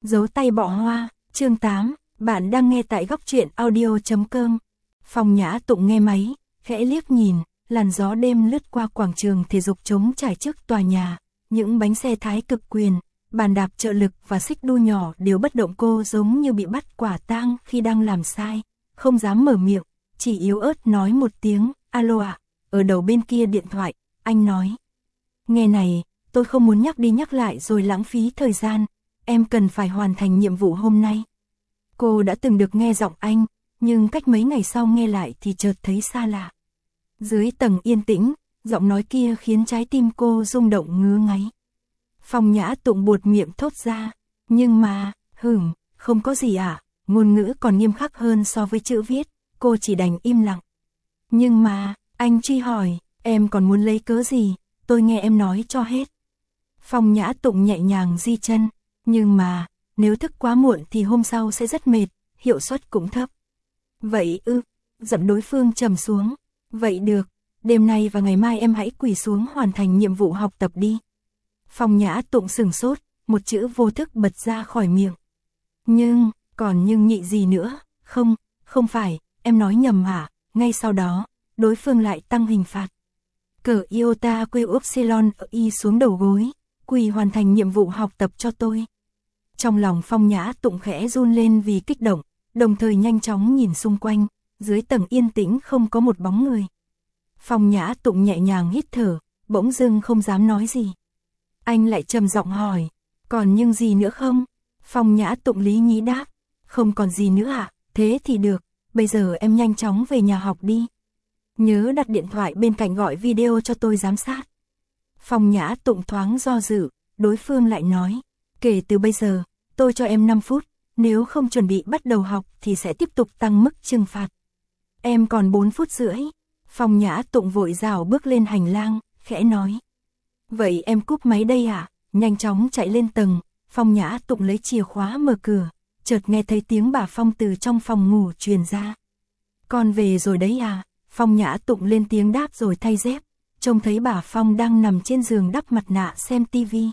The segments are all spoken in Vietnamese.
Giấu tay bỏ hoa, chương 8, bạn đang nghe tại góc truyện audio.com. Phong Nhã Tụng nghe máy, khẽ liếc nhìn, làn gió đêm lướt qua quảng trường thể dục trống trải trước tòa nhà, những bánh xe thái cực quyền, bàn đạp trợ lực và xích đu nhỏ đều bất động. Cô giống như bị bắt quả tang khi đang làm sai, không dám mở miệng, chỉ yếu ớt nói một tiếng, alo ạ. Ở đầu bên kia điện thoại, anh nói. Nghe này, tôi không muốn nhắc đi nhắc lại rồi lãng phí thời gian, em cần phải hoàn thành nhiệm vụ hôm nay. Cô đã từng được nghe giọng anh, nhưng cách mấy ngày sau nghe lại thì chợt thấy xa lạ. Dưới tầng yên tĩnh, giọng nói kia khiến trái tim cô rung động ngứa ngáy. Phong Nhã Tụng buột miệng thốt ra, nhưng mà, không có gì ạ. Ngôn ngữ còn nghiêm khắc hơn so với chữ viết, cô chỉ đành im lặng. Nhưng mà, anh truy hỏi, em còn muốn lấy cớ gì, tôi nghe em nói cho hết. Phong Nhã Tụng nhẹ nhàng di chân, nhưng mà, nếu thức quá muộn thì hôm sau sẽ rất mệt, hiệu suất cũng thấp. Vậy giọng đối phương trầm xuống, vậy được, đêm nay và ngày mai em hãy quỳ xuống hoàn thành nhiệm vụ học tập đi. Phong Nhã Tụng sửng sốt, một chữ vô thức bật ra khỏi miệng. Nhưng nhị gì nữa, không phải, em nói nhầm hả? Ngay sau đó, đối phương lại tăng hình phạt. Cờ iota quê upsilon y xuống đầu gối, quỳ hoàn thành nhiệm vụ học tập cho tôi. Trong lòng Phong Nhã Tụng khẽ run lên vì kích động, đồng thời nhanh chóng nhìn xung quanh, dưới tầng yên tĩnh không có một bóng người. Phong Nhã Tụng nhẹ nhàng hít thở, bỗng dưng không dám nói gì. Anh lại trầm giọng hỏi, còn nhưng gì nữa không? Phong Nhã Tụng lý nhí đáp, không còn gì nữa ạ, thế thì được, bây giờ em nhanh chóng về nhà học đi. Nhớ đặt điện thoại bên cạnh gọi video cho tôi giám sát. Phong Nhã Tụng thoáng do dự, đối phương lại nói, kể từ bây giờ, tôi cho em 5 phút, nếu không chuẩn bị bắt đầu học thì sẽ tiếp tục tăng mức trừng phạt. Em còn 4 phút rưỡi. Phong Nhã Tụng vội rảo bước lên hành lang, khẽ nói. Vậy em cúp máy đây à? Nhanh chóng chạy lên tầng, Phong Nhã Tụng lấy chìa khóa mở cửa, chợt nghe thấy tiếng bà Phong từ trong phòng ngủ truyền ra. Con về rồi đấy à? Phong Nhã Tụng lên tiếng đáp rồi thay dép, trông thấy bà Phong đang nằm trên giường đắp mặt nạ xem tivi.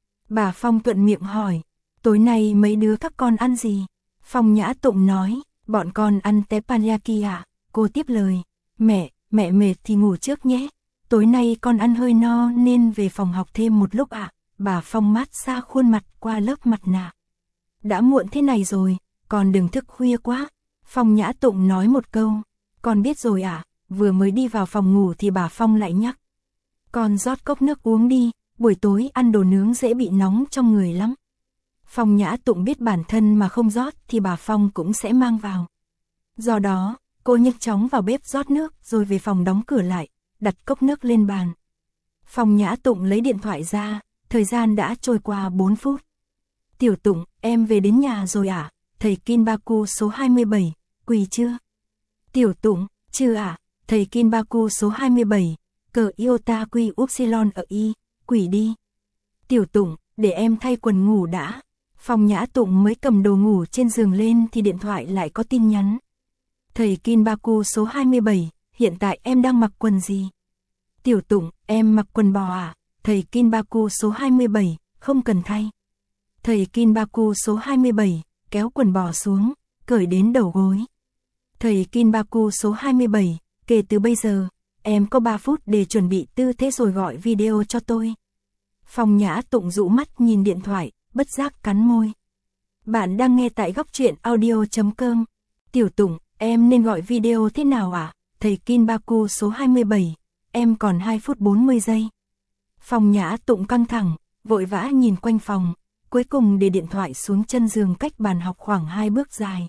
Bà Phong thuận miệng hỏi, tối nay mấy đứa các con ăn gì? Phong Nhã Tụng nói, bọn con ăn teppanyaki ạ. Cô tiếp lời, mẹ mệt thì ngủ trước nhé. Tối nay con ăn hơi no nên về phòng học thêm một lúc ạ. Bà Phong mát xa khuôn mặt qua lớp mặt nạ. Đã muộn thế này rồi, con đừng thức khuya quá. Phong Nhã Tụng nói một câu, con biết rồi ạ. Vừa mới đi vào phòng ngủ thì bà Phong lại nhắc. Con rót cốc nước uống đi, buổi tối ăn đồ nướng dễ bị nóng trong người lắm. Phong Nhã Tụng biết bản thân mà không rót thì bà Phong cũng sẽ mang vào. Do đó, cô nhanh chóng vào bếp rót nước rồi về phòng đóng cửa lại, đặt cốc nước lên bàn. Phong Nhã Tụng lấy điện thoại ra, thời gian đã trôi qua 4 phút. Tiểu Tụng, em về đến nhà rồi à? Thầy Kinbaku số 27, quỳ chưa? Tiểu Tụng, chưa à? Thầy Kinbaku số 27, cờ iota quy upsilon ở y, quỳ đi. Tiểu Tụng, để em thay quần ngủ đã. Phong Nhã Tụng mới cầm đồ ngủ trên giường lên thì điện thoại lại có tin nhắn. Thầy Kinbaku số 27, hiện tại em đang mặc quần gì? Tiểu Tụng, em mặc quần bò à? Thầy Kinbaku số 27, không cần thay. Thầy Kinbaku số 27, kéo quần bò xuống, cởi đến đầu gối. Thầy Kinbaku số 27, kể từ bây giờ, em có 3 phút để chuẩn bị tư thế rồi gọi video cho tôi. Phong Nhã Tụng dụ mắt nhìn điện thoại, bất giác cắn môi. Bạn đang nghe tại góc truyện audio.com. Tiểu Tụng, em nên gọi video thế nào ạ? Thầy Kinbaku số 27, em còn 2 phút 40 giây. Phong Nhã Tụng căng thẳng, vội vã nhìn quanh phòng, cuối cùng để điện thoại xuống chân giường cách bàn học khoảng 2 bước dài.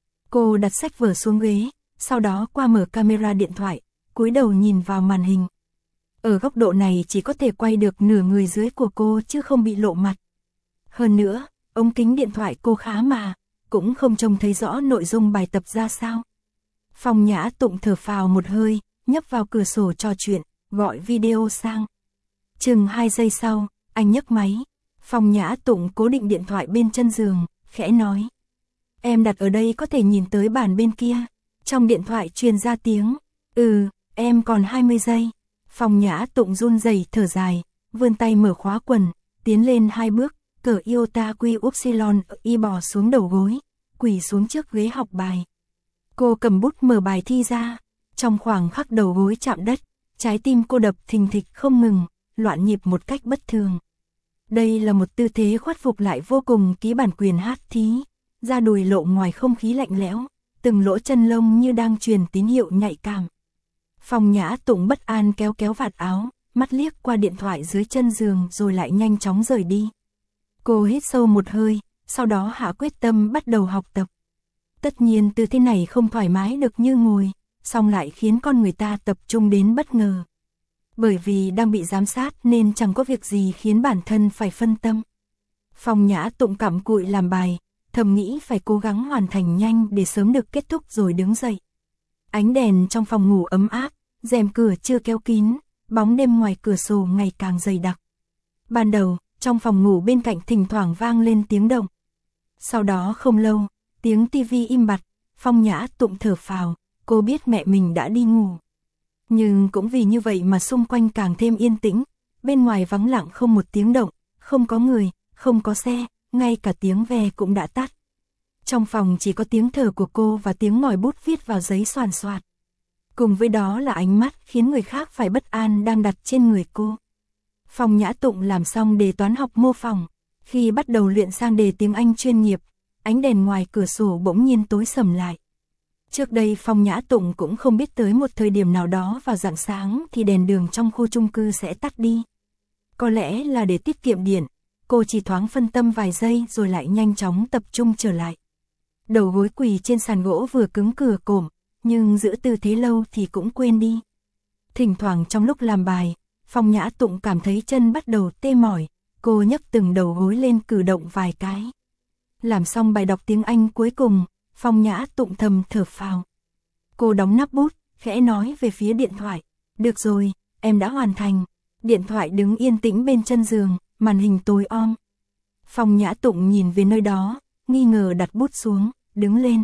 Cô đặt sách vở xuống ghế, sau đó qua mở camera điện thoại, cúi đầu nhìn vào màn hình. Ở góc độ này chỉ có thể quay được nửa người dưới của cô chứ không bị lộ mặt. Hơn nữa, ống kính điện thoại cô khá mà, cũng không trông thấy rõ nội dung bài tập ra sao. Phong Nhã Tụng thở phào một hơi, nhấp vào cửa sổ trò chuyện, gọi video sang. Chừng 2 giây sau, anh nhấc máy. Phong Nhã Tụng cố định điện thoại bên chân giường, khẽ nói. Em đặt ở đây có thể nhìn tới bàn bên kia. Trong điện thoại truyền ra tiếng. Em còn 20 giây. Phong Nhã Tụng run rẩy thở dài, vươn tay mở khóa quần, tiến lên 2 bước, cờ iota quy upsilon y bò xuống đầu gối, quỳ xuống trước ghế học bài. Cô cầm bút mở bài thi ra, trong khoảng khắc đầu gối chạm đất, trái tim cô đập thình thịch không ngừng, loạn nhịp một cách bất thường. Đây là một tư thế khuất phục lại vô cùng ký bản quyền hát thí, da đùi lộ ngoài không khí lạnh lẽo, từng lỗ chân lông như đang truyền tín hiệu nhạy cảm. Phong Nhã Tụng bất an kéo kéo vạt áo, mắt liếc qua điện thoại dưới chân giường rồi lại nhanh chóng rời đi. Cô hít sâu một hơi, sau đó hạ quyết tâm bắt đầu học tập. Tất nhiên tư thế này không thoải mái được như ngồi, song lại khiến con người ta tập trung đến bất ngờ. Bởi vì đang bị giám sát nên chẳng có việc gì khiến bản thân phải phân tâm. Phong Nhã Tụng cặm cụi làm bài, thầm nghĩ phải cố gắng hoàn thành nhanh để sớm được kết thúc rồi đứng dậy. Ánh đèn trong phòng ngủ ấm áp, rèm cửa chưa kéo kín, bóng đêm ngoài cửa sổ ngày càng dày đặc. Ban đầu, trong phòng ngủ bên cạnh thỉnh thoảng vang lên tiếng động. Sau đó không lâu, tiếng tivi im bặt, Phong Nhã Tụng thở phào, cô biết mẹ mình đã đi ngủ. Nhưng cũng vì như vậy mà xung quanh càng thêm yên tĩnh, bên ngoài vắng lặng không một tiếng động, không có người, không có xe, ngay cả tiếng ve cũng đã tắt. Trong phòng chỉ có tiếng thở của cô và tiếng ngòi bút viết vào giấy xoàn xoạt. Cùng với đó là ánh mắt khiến người khác phải bất an đang đặt trên người cô. Phong Nhã Tụng làm xong đề toán học mô phỏng, khi bắt đầu luyện sang đề tiếng Anh chuyên nghiệp, ánh đèn ngoài cửa sổ bỗng nhiên tối sầm lại. Trước đây Phong Nhã Tụng cũng không biết tới một thời điểm nào đó vào rạng sáng thì đèn đường trong khu chung cư sẽ tắt đi. Có lẽ là để tiết kiệm điện, cô chỉ thoáng phân tâm vài giây rồi lại nhanh chóng tập trung trở lại. Đầu gối quỳ trên sàn gỗ vừa cứng cửa cổm, nhưng giữ tư thế lâu thì cũng quên đi. Thỉnh thoảng trong lúc làm bài, Phong Nhã Tụng cảm thấy chân bắt đầu tê mỏi, cô nhấc từng đầu gối lên cử động vài cái. Làm xong bài đọc tiếng Anh cuối cùng, Phong Nhã Tụng thầm thở phào. Cô đóng nắp bút, khẽ nói về phía điện thoại. Được rồi, em đã hoàn thành. Điện thoại đứng yên tĩnh bên chân giường, màn hình tối om. Phong Nhã Tụng nhìn về nơi đó, nghi ngờ đặt bút xuống, đứng lên.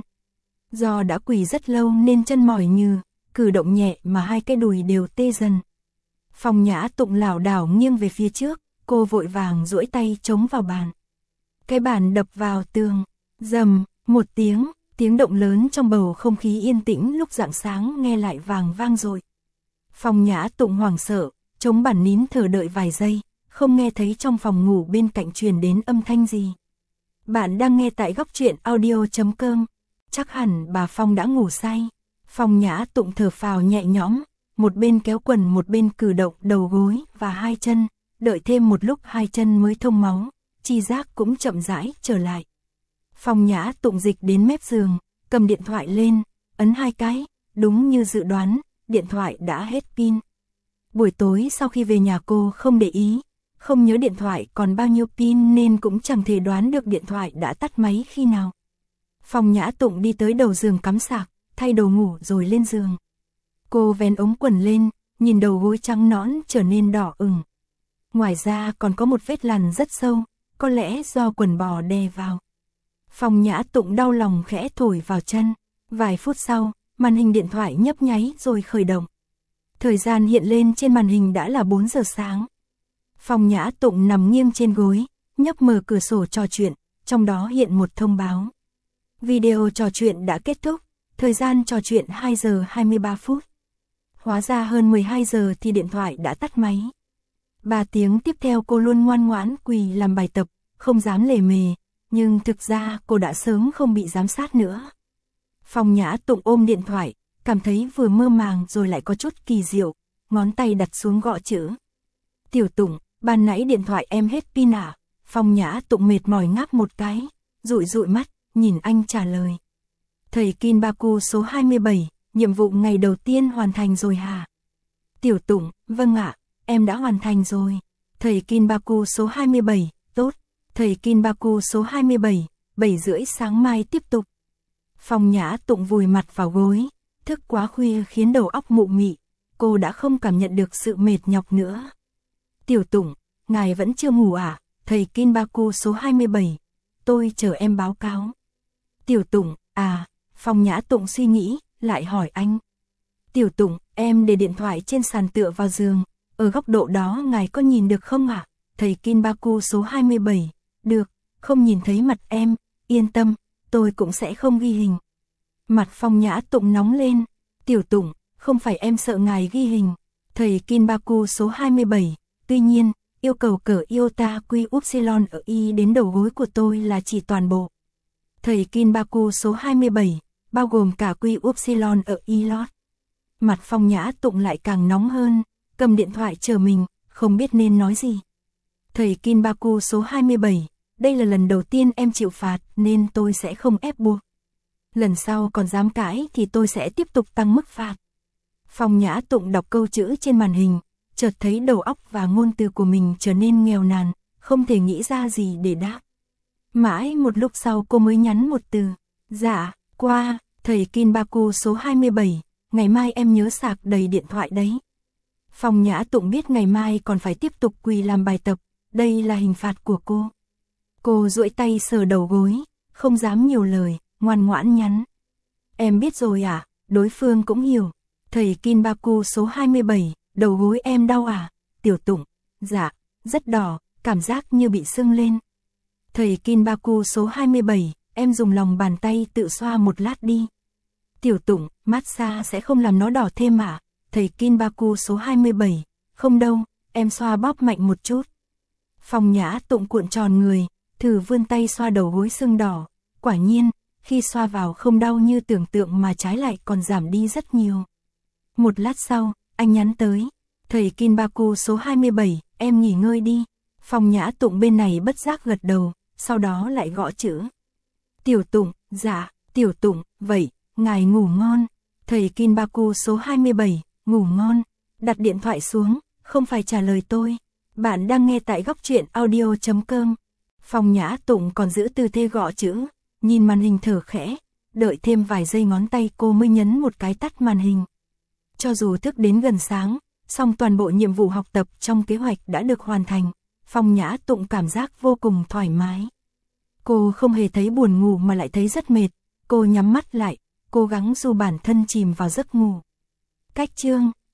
Do đã quỳ rất lâu nên chân mỏi nhừ, cử động nhẹ mà hai cái đùi đều tê dần. Phong Nhã Tụng lảo đảo nghiêng về phía trước, cô vội vàng duỗi tay chống vào bàn. Cái bàn đập vào tường, rầm, một tiếng động lớn trong bầu không khí yên tĩnh lúc rạng sáng nghe lại vang dội. Phong Nhã Tụng hoảng sợ, chống bàn nín thở đợi vài giây, không nghe thấy trong phòng ngủ bên cạnh truyền đến âm thanh gì. Bạn đang nghe tại góc truyện audio.com. Chắc hẳn bà Phong đã ngủ say. Phong Nhã Tụng thở phào nhẹ nhõm, một bên kéo quần một bên cử động đầu gối và hai chân, đợi thêm một lúc hai chân mới thông máu, chi giác cũng chậm rãi trở lại. Phong Nhã Tụng dịch đến mép giường, cầm điện thoại lên, ấn hai cái, đúng như dự đoán, điện thoại đã hết pin. Buổi tối sau khi về nhà cô không để ý, không nhớ điện thoại còn bao nhiêu pin nên cũng chẳng thể đoán được điện thoại đã tắt máy khi nào. Phong Nhã Tụng đi tới đầu giường cắm sạc, thay đồ ngủ rồi lên giường. Cô vén ống quần lên, nhìn đầu gối trắng nõn trở nên đỏ ửng. Ngoài ra còn có một vết lằn rất sâu, có lẽ do quần bò đè vào. Phong Nhã Tụng đau lòng khẽ thổi vào chân. Vài phút sau, màn hình điện thoại nhấp nháy rồi khởi động. Thời gian hiện lên trên màn hình đã là 4 giờ sáng. Phong Nhã Tụng nằm nghiêng trên gối, nhấp mở cửa sổ trò chuyện, trong đó hiện một thông báo. Video trò chuyện đã kết thúc, thời gian trò chuyện 2 giờ 23 phút. Hóa ra hơn 12 giờ thì điện thoại đã tắt máy. 3 tiếng tiếp theo cô luôn ngoan ngoãn quỳ làm bài tập, không dám lề mề, nhưng thực ra cô đã sớm không bị giám sát nữa. Phong Nhã Tụng ôm điện thoại, cảm thấy vừa mơ màng rồi lại có chút kỳ diệu, ngón tay đặt xuống gõ chữ. Tiểu Tụng, ban nãy điện thoại em hết pin à? Phong Nhã Tụng mệt mỏi ngáp một cái, dụi mắt, nhìn anh trả lời. Thầy Kinbaku số 27, nhiệm vụ ngày đầu tiên hoàn thành rồi hả? Tiểu Tụng, vâng ạ, em đã hoàn thành rồi. Thầy Kinbaku số 27, tốt. Thầy Kinbaku số 27, 7 rưỡi sáng mai tiếp tục. Phong Nhã Tụng vùi mặt vào gối, thức quá khuya khiến đầu óc mụ mị, cô đã không cảm nhận được sự mệt nhọc nữa. Tiểu Tụng, ngài vẫn chưa ngủ à? Thầy Kinbaku số 27, tôi chờ em báo cáo. Tiểu Tụng, à, Phong Nhã Tụng suy nghĩ, lại hỏi anh. Tiểu Tụng, em để điện thoại trên sàn tựa vào giường, ở góc độ đó ngài có nhìn được không ạ? Thầy Kinbaku số 27, Được, không nhìn thấy mặt em, yên tâm, tôi cũng sẽ không ghi hình. Mặt Phong Nhã Tụng nóng lên. Tiểu Tụng, không phải em sợ ngài ghi hình. Thầy Kinbaku số 27, tuy nhiên, yêu cầu cỡ iota quy upsilon ở y đến đầu gối của tôi là chỉ toàn bộ. Thầy Kinbaku số 27, bao gồm cả quy upsilon ở y lót. Mặt Phong Nhã Tụng lại càng nóng hơn, cầm điện thoại chờ mình, không biết nên nói gì. Thầy Kinbaku số 27, đây là lần đầu tiên em chịu phạt nên tôi sẽ không ép buộc. Lần sau còn dám cãi thì tôi sẽ tiếp tục tăng mức phạt. Phong Nhã Tụng đọc câu chữ trên màn hình, chợt thấy đầu óc và ngôn từ của mình trở nên nghèo nàn, không thể nghĩ ra gì để đáp. Mãi một lúc sau cô mới nhắn một từ, dạ, qua, thầy Kinbaku số 27, ngày mai em nhớ sạc đầy điện thoại đấy. Phong Nhã Tụng biết ngày mai còn phải tiếp tục quỳ làm bài tập, đây là hình phạt của cô. Cô duỗi tay sờ đầu gối, không dám nhiều lời, ngoan ngoãn nhắn. Em biết rồi à, đối phương cũng hiểu. Thầy Kinbaku số 27, đầu gối em đau à? Tiểu Tụng, dạ, rất đỏ, cảm giác như bị sưng lên. Thầy Kinbaku số 27, em dùng lòng bàn tay tự xoa một lát đi. Tiểu Tụng, massage sẽ không làm nó đỏ thêm à? Thầy Kinbaku số 27, không đâu, em xoa bóp mạnh một chút. Phong Nhã Tụng cuộn tròn người, thử vươn tay xoa đầu gối sưng đỏ. Quả nhiên, khi xoa vào không đau như tưởng tượng mà trái lại còn giảm đi rất nhiều. Một lát sau, anh nhắn tới. Thầy Kinbaku số 27, em nghỉ ngơi đi. Phong Nhã Tụng bên này bất giác gật đầu, sau đó lại gõ chữ. Tiểu Tụng, dạ, Tiểu Tụng, vậy, ngài ngủ ngon. Thầy Kinbaku số 27, ngủ ngon. Đặt điện thoại xuống, không phải trả lời tôi. Bạn đang nghe tại góc truyện audio.com. Phong Nhã Tụng còn giữ tư thế gõ chữ, nhìn màn hình thở khẽ, đợi thêm vài giây ngón tay cô mới nhấn một cái tắt màn hình. Cho dù thức đến gần sáng, song toàn bộ nhiệm vụ học tập trong kế hoạch đã được hoàn thành, Phong Nhã Tụng cảm giác vô cùng thoải mái. Cô không hề thấy buồn ngủ mà lại thấy rất mệt, cô nhắm mắt lại, cố gắng dù bản thân chìm vào giấc ngủ. Cách chương